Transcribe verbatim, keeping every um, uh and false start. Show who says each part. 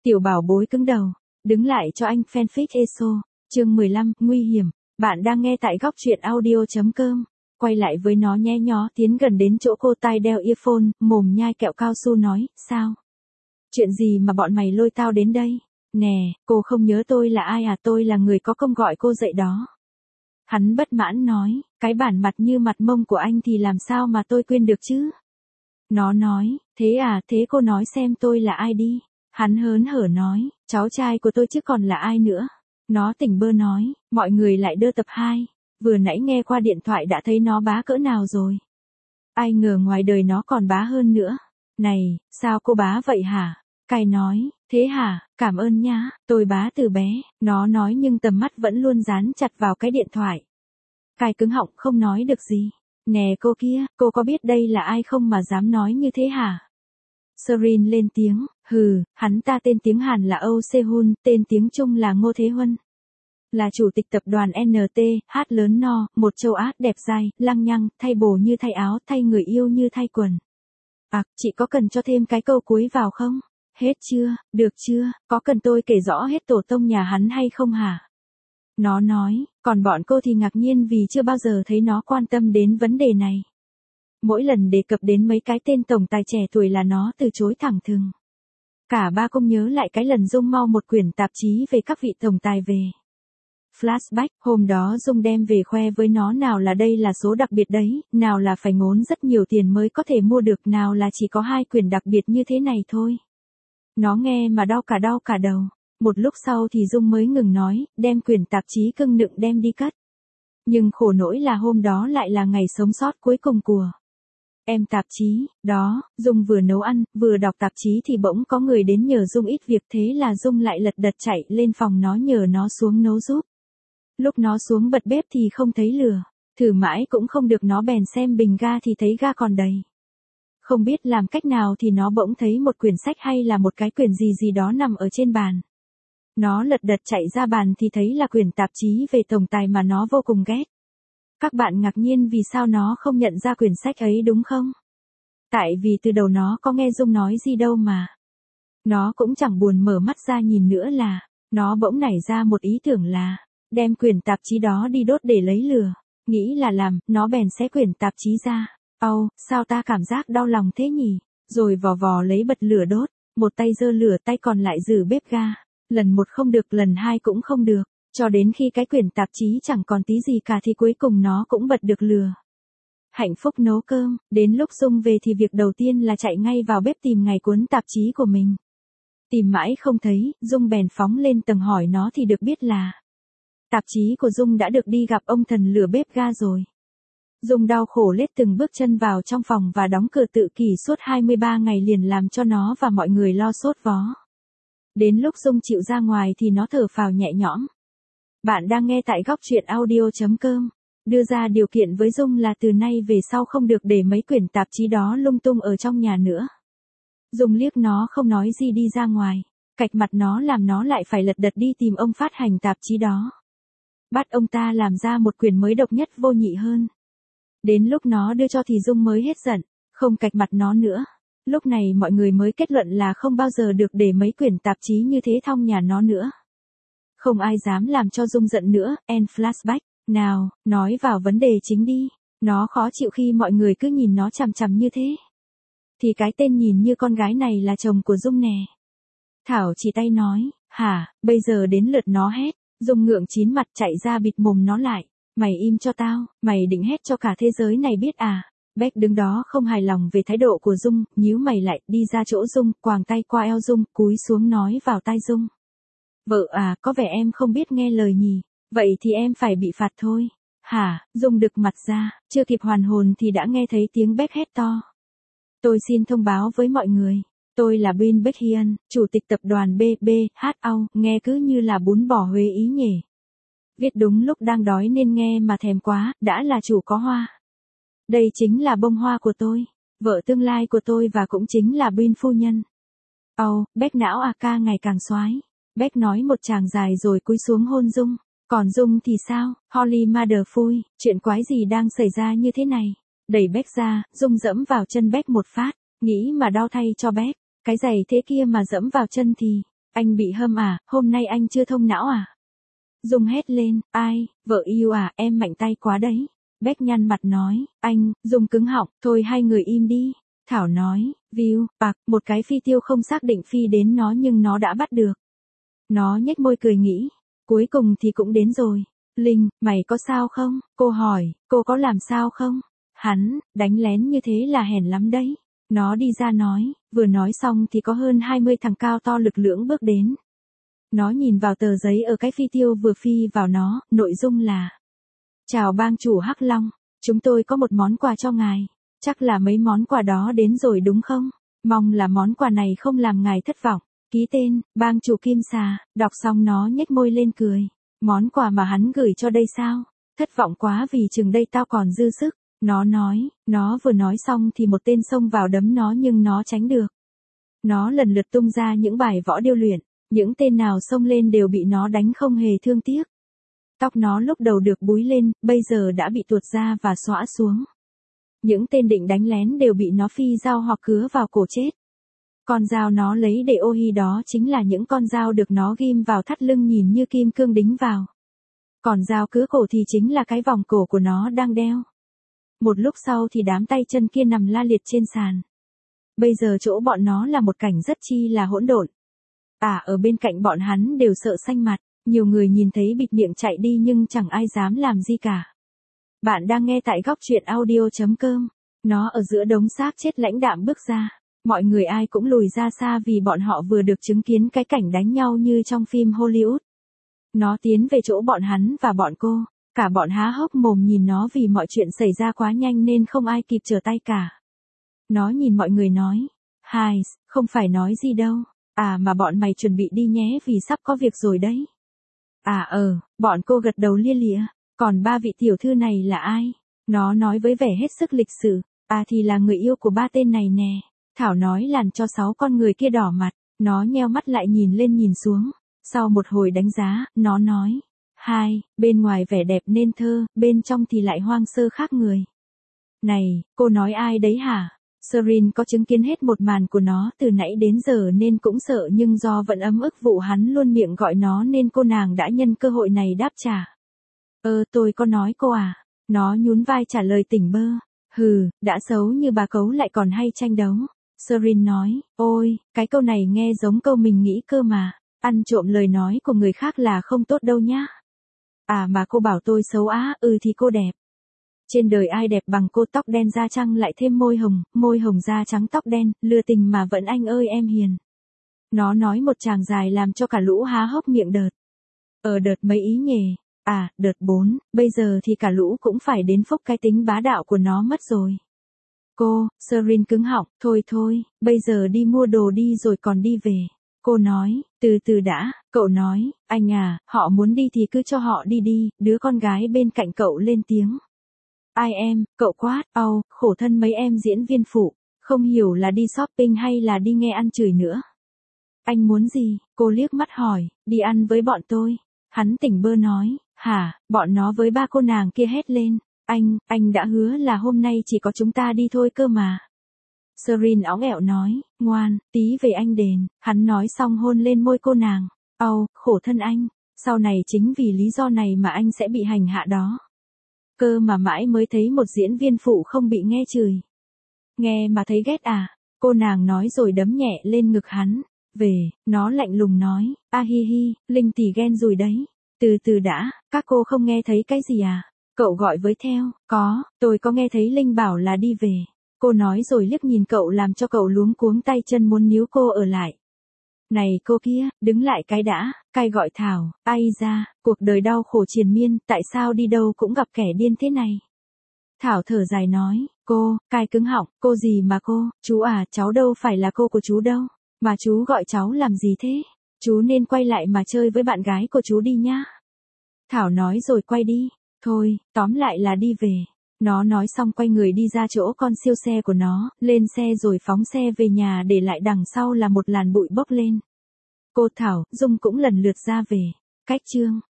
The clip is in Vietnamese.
Speaker 1: Tiểu bảo bối cứng đầu, đứng lại cho anh fanfic eso, chương mười lăm, nguy hiểm, bạn đang nghe tại góc truyện audio.com, quay lại với nó nhé nhó tiến gần đến chỗ cô tai đeo earphone, mồm nhai kẹo cao su nói, sao? Chuyện gì mà bọn mày lôi tao đến đây? Nè, cô không nhớ tôi là ai à, tôi là người có công gọi cô dậy đó. Hắn bất mãn nói, cái bản mặt như mặt mông của anh thì làm sao mà tôi quên được chứ? Nó nói, thế à, thế cô nói xem tôi là ai đi. Hắn hớn hở nói, cháu trai của tôi chứ còn là ai nữa. Nó tỉnh bơ nói, mọi người lại đưa tập hai. Vừa nãy nghe qua điện thoại đã thấy nó bá cỡ nào rồi. Ai ngờ ngoài đời nó còn bá hơn nữa. Này, sao cô bá vậy hả? Cai nói, thế hả, cảm ơn nhá, tôi bá từ bé. Nó nói nhưng tầm mắt vẫn luôn dán chặt vào cái điện thoại. Cai cứng họng không nói được gì. Nè cô kia, cô có biết đây là ai không mà dám nói như thế hả? Serin lên tiếng, hừ, hắn ta tên tiếng Hàn là Âu Sehun, tên tiếng Trung là Ngô Thế Huân. Là chủ tịch tập đoàn en tê, hát lớn no, một châu Á đẹp dai, lăng nhăng, thay bồ như thay áo, thay người yêu như thay quần. À, chị có cần cho thêm cái câu cuối vào không? Hết chưa, được chưa, có cần tôi kể rõ hết tổ tông nhà hắn hay không hả? Nó nói, còn bọn cô thì ngạc nhiên vì chưa bao giờ thấy nó quan tâm đến vấn đề này. Mỗi lần đề cập đến mấy cái tên tổng tài trẻ tuổi là nó từ chối thẳng thừng. Cả ba không nhớ lại cái lần Dung mau một quyển tạp chí về các vị tổng tài về. Flashback, hôm đó Dung đem về khoe với nó nào là đây là số đặc biệt đấy, nào là phải ngốn rất nhiều tiền mới có thể mua được, nào là chỉ có hai quyển đặc biệt như thế này thôi. Nó nghe mà đau cả đau cả đầu. Một lúc sau thì Dung mới ngừng nói, đem quyển tạp chí cưng nựng đem đi cất. Nhưng khổ nỗi là hôm đó lại là ngày sống sót cuối cùng của em tạp chí, đó, Dung vừa nấu ăn, vừa đọc tạp chí thì bỗng có người đến nhờ Dung ít việc, thế là Dung lại lật đật chạy lên phòng nó nhờ nó xuống nấu giúp. Lúc nó xuống bật bếp thì không thấy lửa, thử mãi cũng không được, nó bèn xem bình ga thì thấy ga còn đầy. Không biết làm cách nào thì nó bỗng thấy một quyển sách hay là một cái quyển gì gì đó nằm ở trên bàn. Nó lật đật chạy ra bàn thì thấy là quyển tạp chí về tổng tài mà nó vô cùng ghét. Các bạn ngạc nhiên vì sao nó không nhận ra quyển sách ấy đúng không? Tại vì từ đầu nó có nghe Dung nói gì đâu mà. Nó cũng chẳng buồn mở mắt ra nhìn nữa là, nó bỗng nảy ra một ý tưởng là, đem quyển tạp chí đó đi đốt để lấy lửa. Nghĩ là làm, nó bèn xé quyển tạp chí ra. Âu, sao ta cảm giác đau lòng thế nhỉ? Rồi vò vò lấy bật lửa đốt, một tay giơ lửa tay còn lại giữ bếp ga. Lần một không được, lần hai cũng không được. Cho đến khi cái quyển tạp chí chẳng còn tí gì cả thì cuối cùng nó cũng bật được lửa. Hạnh phúc nấu cơm, đến lúc Dung về thì việc đầu tiên là chạy ngay vào bếp tìm ngày cuốn tạp chí của mình. Tìm mãi không thấy, Dung bèn phóng lên tầng hỏi nó thì được biết là tạp chí của Dung đã được đi gặp ông thần lửa bếp ga rồi. Dung đau khổ lết từng bước chân vào trong phòng và đóng cửa tự kỷ suốt hai mươi ba ngày liền làm cho nó và mọi người lo sốt vó. Đến lúc Dung chịu ra ngoài thì nó thở phào nhẹ nhõm. Bạn đang nghe tại góc truyện audio.com. Đưa ra điều kiện với Dung là từ nay về sau không được để mấy quyển tạp chí đó lung tung ở trong nhà nữa. Dung liếc nó không nói gì đi ra ngoài. Cạch mặt nó làm nó lại phải lật đật đi tìm ông phát hành tạp chí đó. Bắt ông ta làm ra một quyển mới độc nhất vô nhị hơn. Đến lúc nó đưa cho thì Dung mới hết giận, không cạch mặt nó nữa. Lúc này mọi người mới kết luận là không bao giờ được để mấy quyển tạp chí như thế thong nhà nó nữa. Không ai dám làm cho Dung giận nữa, end flashback. Nào, nói vào vấn đề chính đi. Nó khó chịu khi mọi người cứ nhìn nó chằm chằm như thế. Thì cái tên nhìn như con gái này là chồng của Dung nè. Thảo chỉ tay nói, hả, bây giờ đến lượt nó hét. Dung ngượng chín mặt chạy ra bịt mồm nó lại. Mày im cho tao, mày định hét cho cả thế giới này biết à? Beck đứng đó không hài lòng về thái độ của Dung, nhíu mày lại, đi ra chỗ Dung, quàng tay qua eo Dung, cúi xuống nói vào tai Dung. Vợ à, có vẻ em không biết nghe lời nhỉ, vậy thì em phải bị phạt thôi. Hả, Dung đực mặt ra, chưa kịp hoàn hồn thì đã nghe thấy tiếng Beck hét to. Tôi xin thông báo với mọi người, tôi là Bin Beckian, chủ tịch tập đoàn bê bê hát ao, nghe cứ như là bún bò Huế ý nhỉ. Viết đúng lúc đang đói nên nghe mà thèm quá, đã là chủ có hoa. Đây chính là bông hoa của tôi, vợ tương lai của tôi và cũng chính là Bin phu nhân. Ồ, oh, Beck não à ca ngày càng xoái. Beck nói một tràng dài rồi cúi xuống hôn Dung. Còn Dung thì sao, Holly Mother phui, chuyện quái gì đang xảy ra như thế này. Đẩy Beck ra, Dung dẫm vào chân Beck một phát, nghĩ mà đau thay cho Beck. Cái giày thế kia mà dẫm vào chân thì, Anh bị hâm à, hôm nay anh chưa thông não à? Dung hét lên, ai, vợ yêu à, em mạnh tay quá đấy. Beck nhăn mặt nói, anh, Dung cứng họng, thôi hai người im đi. Thảo nói, view, bạc, một cái phi tiêu không xác định phi đến nó nhưng nó đã bắt được. Nó nhếch môi cười nghĩ, cuối cùng thì cũng đến rồi. Linh, mày có sao không? Cô hỏi, cô có làm sao không? Hắn, đánh lén như thế là hèn lắm đấy. Nó đi ra nói, vừa nói xong thì có hơn hai mươi thằng cao to lực lưỡng bước đến. Nó nhìn vào tờ giấy ở cái phi tiêu vừa phi vào nó, nội dung là: Chào bang chủ Hắc Long, chúng tôi có một món quà cho ngài. Chắc là mấy món quà đó đến rồi đúng không? Mong là món quà này không làm ngài thất vọng. Ký tên, bang chủ Kim Xà. Đọc xong nó nhếch môi lên cười. Món quà mà hắn gửi cho đây sao? Thất vọng quá vì chừng đây tao còn dư sức. Nó nói, nó vừa nói xong thì một tên xông vào đấm nó nhưng nó tránh được. Nó lần lượt tung ra những bài võ điêu luyện. Những tên nào xông lên đều bị nó đánh không hề thương tiếc. Tóc nó lúc đầu được búi lên, bây giờ đã bị tuột ra và xõa xuống. Những tên định đánh lén đều bị nó phi dao hoặc cứa vào cổ chết. Con dao nó lấy để ô hi đó chính là những con dao được nó ghim vào thắt lưng nhìn như kim cương đính vào. Còn dao cứa cổ thì chính là cái vòng cổ của nó đang đeo. Một lúc sau thì đám tay chân kia nằm la liệt trên sàn. Bây giờ chỗ bọn nó là một cảnh rất chi là hỗn độn. À, ở bên cạnh bọn hắn đều sợ xanh mặt, nhiều người nhìn thấy bịt miệng chạy đi nhưng chẳng ai dám làm gì cả. Bạn đang nghe tại góc truyện audio chấm com. Nó ở giữa đống xác chết lãnh đạm bước ra. Mọi người ai cũng lùi ra xa vì bọn họ vừa được chứng kiến cái cảnh đánh nhau như trong phim Hollywood. Nó tiến về chỗ bọn hắn và bọn cô. Cả bọn há hốc mồm nhìn nó vì mọi chuyện xảy ra quá nhanh nên không ai kịp trở tay cả. Nó nhìn mọi người nói, hai, không phải nói gì đâu. À mà bọn mày chuẩn bị đi nhé vì sắp có việc rồi đấy. À ờ, bọn cô gật đầu lia lịa. Còn ba vị tiểu thư này là ai? Nó nói với vẻ hết sức lịch sự. À thì là người yêu của ba tên này nè. Thảo nói làm cho sáu con người kia đỏ mặt. Nó nheo mắt lại nhìn lên nhìn xuống. Sau một hồi đánh giá, nó nói. Hai, bên ngoài vẻ đẹp nên thơ, bên trong thì lại hoang sơ khác người. Này, cô nói ai đấy hả? Serene có chứng kiến hết một màn của nó từ nãy đến giờ nên cũng sợ nhưng do vẫn ấm ức vụ hắn luôn miệng gọi nó nên cô nàng đã nhân cơ hội này đáp trả. Ơ tôi có nói cô à? Nó nhún vai trả lời tỉnh bơ. Hừ, đã xấu như bà cấu lại còn hay tranh đấu. Serene nói, ôi, cái câu này nghe giống câu mình nghĩ cơ mà. Ăn trộm lời nói của người khác là không tốt đâu nhá. À mà cô bảo tôi xấu á, ừ thì cô đẹp. Trên đời ai đẹp bằng cô, tóc đen da trắng lại thêm môi hồng, môi hồng da trắng tóc đen, lừa tình mà vẫn anh ơi em hiền. Nó nói một tràng dài làm cho cả lũ há hốc miệng đợt. Ở đợt mấy ý nhề, à, đợt bốn, bây giờ thì cả lũ cũng phải đến phúc cái tính bá đạo của nó mất rồi. Cô, Serene cứng họng, thôi thôi, bây giờ đi mua đồ đi rồi còn đi về. Cô nói, từ từ đã, cậu nói, anh à, họ muốn đi thì cứ cho họ đi đi, đứa con gái bên cạnh cậu lên tiếng. Ai em, cậu quát, âu, khổ thân mấy em diễn viên phụ, không hiểu là đi shopping hay là đi nghe ăn chửi nữa. Anh muốn gì? Cô liếc mắt hỏi, đi ăn với bọn tôi. Hắn tỉnh bơ nói, hả, bọn nó với ba cô nàng kia hét lên. Anh, anh đã hứa là hôm nay chỉ có chúng ta đi thôi cơ mà. Serene óng ẹo nói, ngoan, tí về anh đền. Hắn nói xong hôn lên môi cô nàng. Âu, khổ thân anh, sau này chính vì lý do này mà anh sẽ bị hành hạ đó. Cơ mà mãi mới thấy một diễn viên phụ không bị nghe chửi. Nghe mà thấy ghét à? Cô nàng nói rồi đấm nhẹ lên ngực hắn. Về, nó lạnh lùng nói, a hi hi, Linh tỷ ghen rồi đấy. Từ từ đã, các cô không nghe thấy cái gì à? Cậu gọi với theo, có, tôi có nghe thấy Linh bảo là đi về. Cô nói rồi liếc nhìn cậu làm cho cậu luống cuống tay chân muốn níu cô ở lại. Này cô kia, đứng lại cái đã, cai gọi Thảo, ai ra, cuộc đời đau khổ triền miên, tại sao đi đâu cũng gặp kẻ điên thế này. Thảo thở dài nói, cô, cai cứng họng, cô gì mà cô, chú à, cháu đâu phải là cô của chú đâu, mà chú gọi cháu làm gì thế, chú nên quay lại mà chơi với bạn gái của chú đi nhá. Thảo nói rồi quay đi, thôi, tóm lại là đi về. Nó nói xong quay người đi ra chỗ con siêu xe của nó, lên xe rồi phóng xe về nhà để lại đằng sau là một làn bụi bốc lên. Cô Thảo, Dung cũng lần lượt ra về. Cách chương